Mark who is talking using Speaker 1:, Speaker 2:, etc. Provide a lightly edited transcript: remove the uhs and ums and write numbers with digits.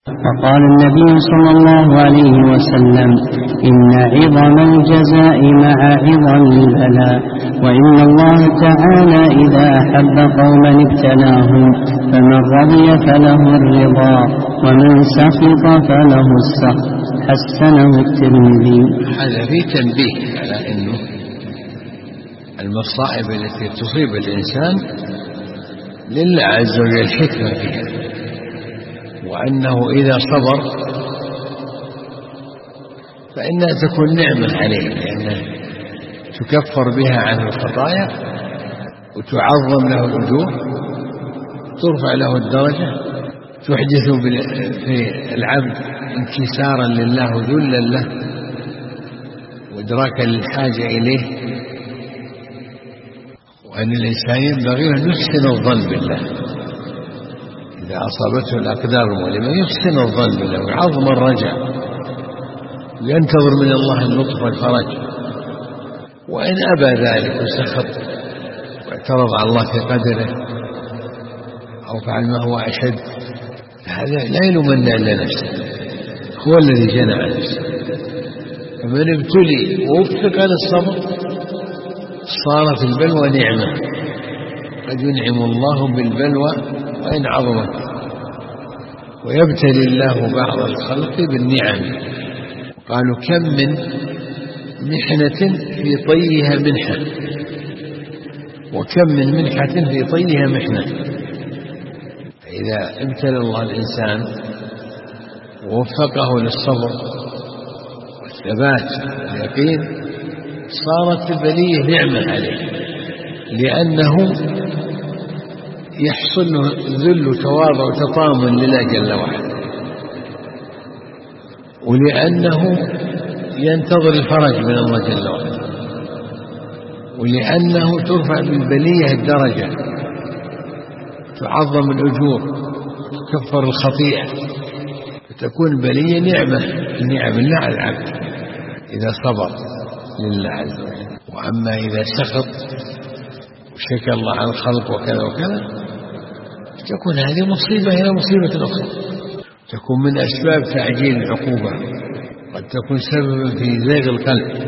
Speaker 1: وقال النبي صلى الله عليه وسلم: إن عظم الجزاء مع عظم البلاء، وإن الله تعالى إذا أحب قوما ابتلاهم، فمن رضي فله الرضا ومن سخط فله السخط. حسنه الترمذي.
Speaker 2: هذا فيه تنبيه على أنه المصائب التي تصيب الإنسان لله عز وجل حكمة فيها، وأنه إذا صبر فإنها تكون نعمة عليه، لأنه تكفر بها عن الخطايا وتعظم له الأجور، ترفع له الدرجة، تحدث في العبد انكسارا لله وذلا له وإدراكا للحاجة إليه، وأن الإنسان ينبغي أن يحسن الظن بالله إذا أصابته الأقدار المؤلمة، يحسن الظن بالله ويعظم الرجاء وينتظر من الله اللطف والفرج. وإن أبى ذلك وسخط واعترض على الله في قدره أو فعل ما هو أشد، هذا لا يلومن إلا نفسه، هو الذي جنى على نفسه. فمن ابتلي ووفق للصبر صارت البلوى نعمة، قد ينعم الله بالبلوى وإن عظمت، ويبتلي الله بعض الخلق بالنعم. قالوا: كم من محنة في طيها منحة، وكم من منحة في طيها محنة. فإذا ابتلى الله الإنسان ووفقه للصبر والثبات واليقين صارت البلية نعمة عليه، لأنه يحصل له ذل تواضع وتطامن لله جل وعلا، ولأنه ينتظر الفرج من الله جل وعلا، ولأنه ترفع بالبلية الدرجة، تعظم الأجور، تكفر الخطيئة، فتكون البلية نعمة نعم الله على العبد إذا صبر لله عز وجل. وأما إذا سخط وشكى الله على الخلق وكذا وكذا، تكون هذه مصيبة إلى مصيبة أخرى، تكون من أسباب تعجيل العقوبة، قد تكون سببا في زيغ القلب